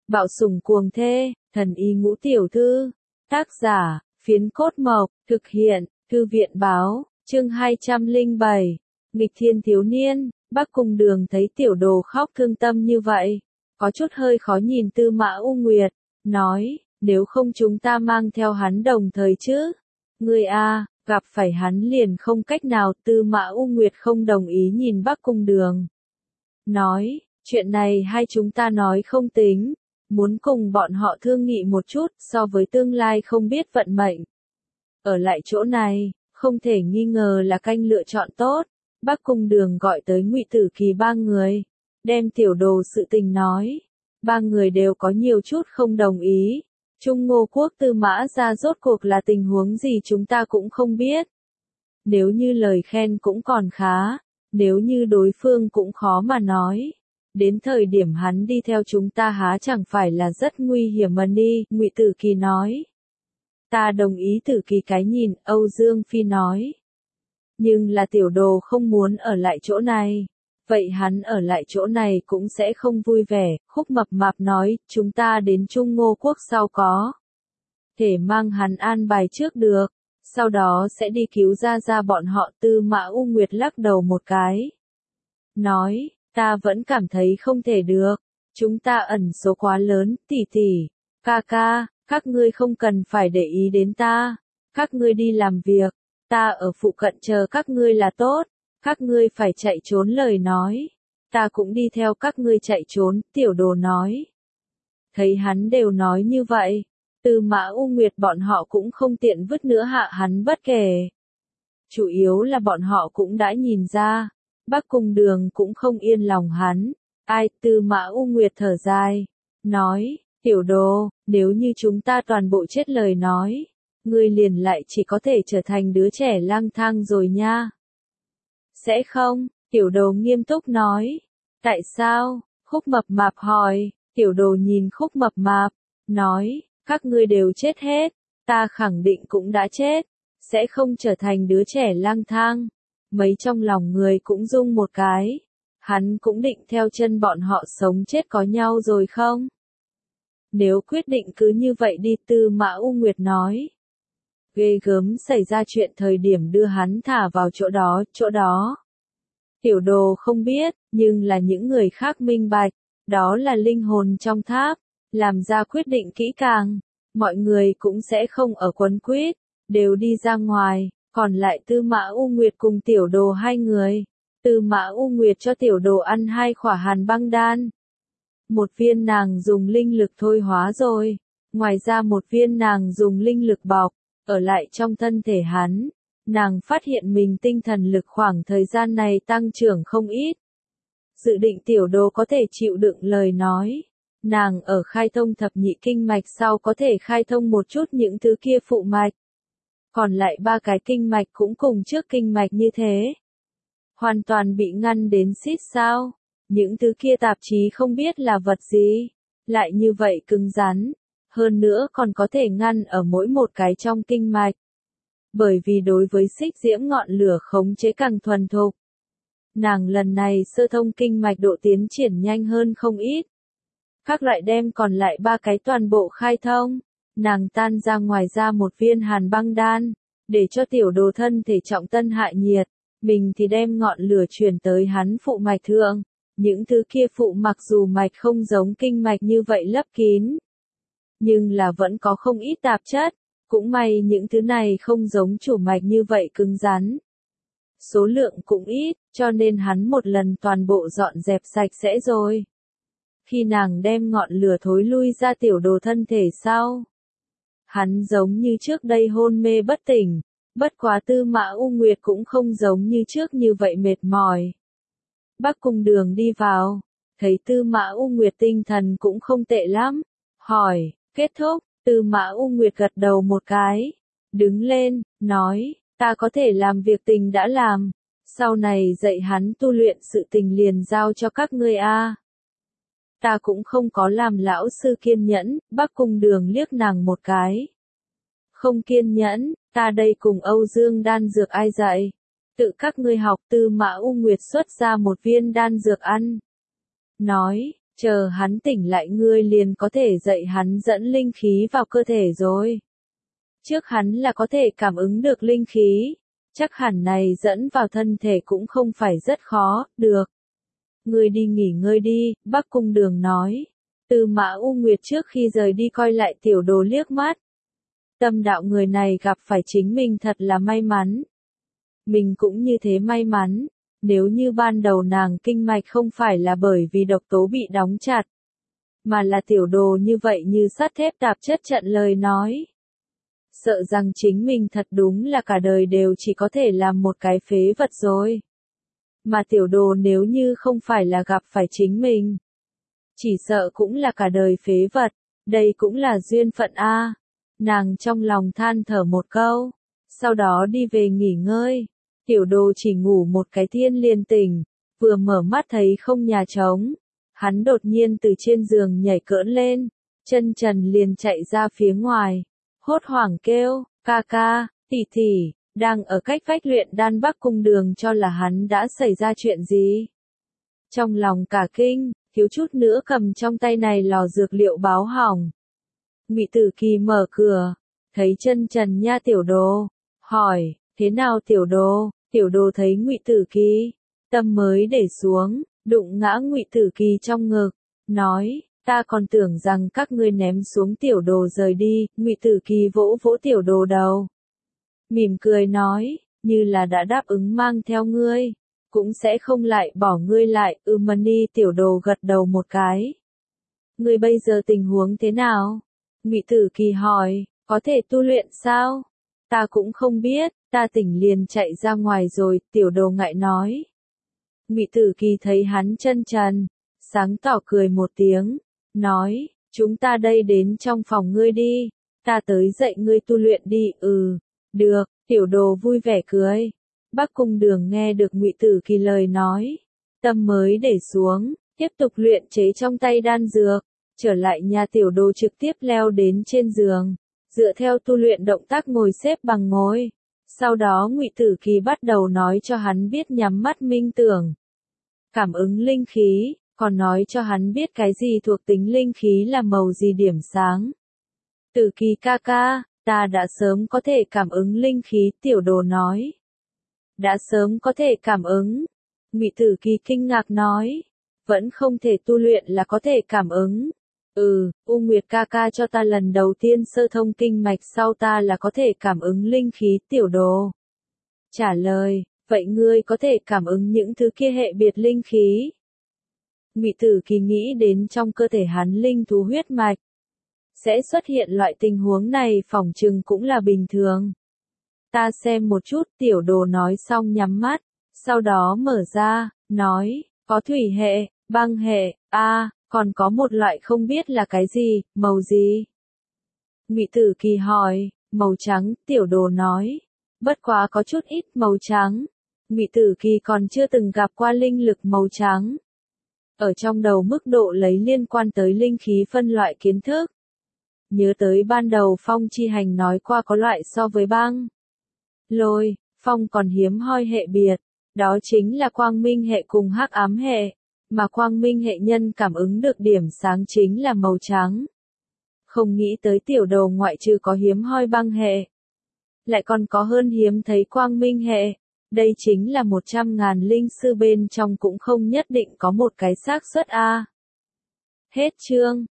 Bạo sủng cuồng thê, thần y ngũ tiểu thư. Tác giả, Phiến Cốt Mộc, thực hiện, Thư viện báo, chương 207. Nghịch thiên thiếu niên. Bắc Cung Đường thấy tiểu đồ khóc thương tâm như vậy, có chút hơi khó nhìn Tư Mã U Nguyệt, nói, nếu không chúng ta mang theo hắn đồng thời chứ. Ngươi a, gặp phải hắn liền không cách nào. Tư Mã U Nguyệt không đồng ý nhìn Bắc Cung Đường. Nói, chuyện này hai chúng ta nói không tính, muốn cùng bọn họ thương nghị một chút, so với tương lai không biết vận mệnh. Ở lại chỗ này, không thể nghi ngờ là canh lựa chọn tốt. Bắc Cung Đường gọi tới Ngụy Tử Kỳ ba người, đem tiểu đồ sự tình nói. Ba người đều có nhiều chút không đồng ý. Trung Ngô Quốc Tư Mã gia rốt cuộc là tình huống gì chúng ta cũng không biết. Nếu như lời khen cũng còn khá, nếu như đối phương cũng khó mà nói. Đến thời điểm hắn đi theo chúng ta há chẳng phải là rất nguy hiểm mà đi, Ngụy Tử Kỳ nói. Ta đồng ý Tử Kỳ cái nhìn, Âu Dương Phi nói. Nhưng là tiểu đồ không muốn ở lại chỗ này. Vậy hắn ở lại chỗ này cũng sẽ không vui vẻ, Khúc Mập Mạp nói, chúng ta đến Trung Ngô Quốc sau có thể mang hắn an bài trước được, sau đó sẽ đi cứu ra bọn họ. Tư Mã U Nguyệt lắc đầu một cái. Nói, ta vẫn cảm thấy không thể được, chúng ta ẩn số quá lớn, tỷ tỷ, ca ca, các ngươi không cần phải để ý đến ta, các ngươi đi làm việc, ta ở phụ cận chờ các ngươi là tốt. Các ngươi phải chạy trốn lời nói, ta cũng đi theo các ngươi chạy trốn, tiểu đồ nói. Thấy hắn đều nói như vậy, Tư Mã U Nguyệt bọn họ cũng không tiện vứt nữa hạ hắn bất kể. Chủ yếu là bọn họ cũng đã nhìn ra, Bắc Cung Đường cũng không yên lòng hắn. Ai, Tư Mã U Nguyệt thở dài, nói, tiểu đồ, nếu như chúng ta toàn bộ chết lời nói, ngươi liền lại chỉ có thể trở thành đứa trẻ lang thang rồi nha. Sẽ không, tiểu đồ nghiêm túc nói. Tại sao? Khúc Mập Mạp hỏi. Tiểu đồ nhìn Khúc Mập Mạp, nói, các ngươi đều chết hết, ta khẳng định cũng đã chết, sẽ không trở thành đứa trẻ lang thang. Mấy trong lòng người cũng rung một cái, hắn cũng định theo chân bọn họ sống chết có nhau rồi không? Nếu quyết định cứ như vậy đi, Tư Mã U Nguyệt nói. Ghê gớm xảy ra chuyện thời điểm đưa hắn thả vào chỗ đó. Tiểu đồ không biết, nhưng là những người khác minh bạch, đó là linh hồn trong tháp, làm ra quyết định kỹ càng, mọi người cũng sẽ không ở quấn quýt, đều đi ra ngoài, còn lại Tư Mã U Nguyệt cùng tiểu đồ hai người. Tư Mã U Nguyệt cho tiểu đồ ăn 2 khỏa hàn băng đan. Một viên nàng dùng linh lực thôi hóa rồi, ngoài ra một viên nàng dùng linh lực bọc, ở lại trong thân thể hắn. Nàng phát hiện mình tinh thần lực khoảng thời gian này tăng trưởng không ít. Dự định tiểu đồ có thể chịu đựng lời nói. Nàng ở khai thông thập nhị kinh mạch sau có thể khai thông một chút những thứ kia phụ mạch. Còn lại 3 cái kinh mạch cũng cùng trước kinh mạch như thế. Hoàn toàn bị ngăn đến xít sao. Những thứ kia tạp chí không biết là vật gì. Lại như vậy cứng rắn. Hơn nữa còn có thể ngăn ở mỗi một cái trong kinh mạch. Bởi vì đối với xích diễm ngọn lửa khống chế càng thuần thục. Nàng lần này sơ thông kinh mạch độ tiến triển nhanh hơn không ít. Các loại đem còn lại 3 cái toàn bộ khai thông. Nàng tan ra ngoài ra một viên hàn băng đan, để cho tiểu đồ thân thể trọng tân hạ nhiệt. Mình thì đem ngọn lửa truyền tới hắn phụ mạch thượng. Những thứ kia phụ mặc dù mạch không giống kinh mạch như vậy lấp kín. Nhưng là vẫn có không ít tạp chất. Cũng may những thứ này không giống chủ mạch như vậy cứng rắn. Số lượng cũng ít, cho nên hắn một lần toàn bộ dọn dẹp sạch sẽ rồi. Khi nàng đem ngọn lửa thối lui ra tiểu đồ thân thể sau. Hắn giống như trước đây hôn mê bất tỉnh, bất quá Tư Mã U Nguyệt cũng không giống như trước như vậy mệt mỏi. Bắc Cung Đường đi vào, thấy Tư Mã U Nguyệt tinh thần cũng không tệ lắm, hỏi, kết thúc. Tư Mã U Nguyệt gật đầu một cái, đứng lên, nói, ta có thể làm việc tình đã làm, sau này dạy hắn tu luyện sự tình liền giao cho các ngươi a. Ta cũng không có làm lão sư kiên nhẫn. Bắc Cung Đường liếc nàng một cái. Không kiên nhẫn, ta đây cùng Âu Dương đan dược ai dạy? Tự các ngươi học. Tư Mã U Nguyệt xuất ra một viên đan dược ăn. Nói, Chờ hắn tỉnh lại ngươi liền có thể dạy hắn dẫn linh khí vào cơ thể rồi. Trước hắn là có thể cảm ứng được linh khí, chắc hẳn này dẫn vào thân thể cũng không phải rất khó, được. Ngươi đi nghỉ ngơi đi, Bắc Cung Đường nói. Tư Mã U Nguyệt trước khi rời đi coi lại tiểu đồ liếc mắt. Tâm đạo người này gặp phải chính mình thật là may mắn. Mình cũng như thế may mắn, nếu như ban đầu nàng kinh mạch không phải là bởi vì độc tố bị đóng chặt, mà là tiểu đồ như vậy như sắt thép tạp chất trận lời nói. Sợ rằng chính mình thật đúng là cả đời đều chỉ có thể làm một cái phế vật rồi. Mà tiểu đồ nếu như không phải là gặp phải chính mình, chỉ sợ cũng là cả đời phế vật, đây cũng là duyên phận a. Nàng trong lòng than thở một câu, sau đó đi về nghỉ ngơi. Tiểu đồ chỉ ngủ một cái thiên liền tỉnh, vừa mở mắt thấy không nhà trống. Hắn đột nhiên từ trên giường nhảy cỡn lên, chân trần liền chạy ra phía ngoài, hốt hoảng kêu, ca ca, tỷ tỷ, đang ở cách vách luyện đan Bắc Cung Đường cho là hắn đã xảy ra chuyện gì. Trong lòng cả kinh, thiếu chút nữa cầm trong tay này lò dược liệu báo hỏng. Ngụy Tử Kỳ mở cửa, thấy chân trần nha tiểu đồ, hỏi, thế nào tiểu đồ? Tiểu đồ thấy Ngụy Tử Kỳ, tâm mới để xuống, đụng ngã Ngụy Tử Kỳ trong ngực, nói, ta còn tưởng rằng các ngươi ném xuống tiểu đồ rời đi. Ngụy Tử Kỳ vỗ vỗ tiểu đồ đầu, mỉm cười nói, như là đã đáp ứng mang theo ngươi, cũng sẽ không lại bỏ ngươi lại. Mani tiểu đồ gật đầu một cái. Ngươi bây giờ tình huống thế nào? Ngụy Tử Kỳ hỏi, có thể tu luyện sao? Ta cũng không biết, ta tỉnh liền chạy ra ngoài rồi, tiểu đồ ngại nói. Ngụy Tử Kỳ thấy hắn chân trần, sáng tỏ cười một tiếng, nói, chúng ta đây đến trong phòng ngươi đi, ta tới dạy ngươi tu luyện đi. Được, tiểu đồ vui vẻ cười. Bắc Cung Đường nghe được Ngụy Tử Kỳ lời nói, tâm mới để xuống, tiếp tục luyện chế trong tay đan dược, trở lại nhà tiểu đồ trực tiếp leo đến trên giường, dựa theo tu luyện động tác ngồi xếp bằng ngồi. Sau đó Ngụy Tử Kỳ bắt đầu nói cho hắn biết nhắm mắt minh tưởng, cảm ứng linh khí, còn nói cho hắn biết cái gì thuộc tính linh khí là màu gì điểm sáng. Tử Kỳ ca ca, ta đã sớm có thể cảm ứng linh khí, tiểu đồ nói. Đã sớm có thể cảm ứng. Ngụy Tử Kỳ kinh ngạc nói, vẫn không thể tu luyện là có thể cảm ứng. U Nguyệt ca ca cho ta lần đầu tiên sơ thông kinh mạch sau ta là có thể cảm ứng linh khí, tiểu đồ trả lời, vậy ngươi có thể cảm ứng những thứ kia hệ biệt linh khí. Ngụy Tử Kỳ nghĩ đến trong cơ thể hắn linh thú huyết mạch sẽ xuất hiện loại tình huống này, phỏng chừng cũng là bình thường. Ta xem một chút, tiểu đồ nói xong nhắm mắt, sau đó mở ra, nói, có thủy hệ, băng hệ, còn có một loại không biết là cái gì, màu gì? Ngụy Tử Kỳ hỏi, màu trắng, tiểu đồ nói, bất quá có chút ít màu trắng. Ngụy Tử Kỳ còn chưa từng gặp qua linh lực màu trắng. Ở trong đầu mức độ lấy liên quan tới linh khí phân loại kiến thức. Nhớ tới ban đầu Phong Chi Hành nói qua có loại so với băng, lôi, phong còn hiếm hoi hệ biệt, đó chính là quang minh hệ cùng hắc ám hệ, mà quang minh hệ nhân cảm ứng được điểm sáng chính là màu trắng. Không nghĩ tới tiểu đồ ngoại trừ có hiếm hoi băng hệ, lại còn có hơn hiếm thấy quang minh hệ, đây chính là 100.000 linh sư bên trong cũng không nhất định có một cái xác suất a. Hết chương.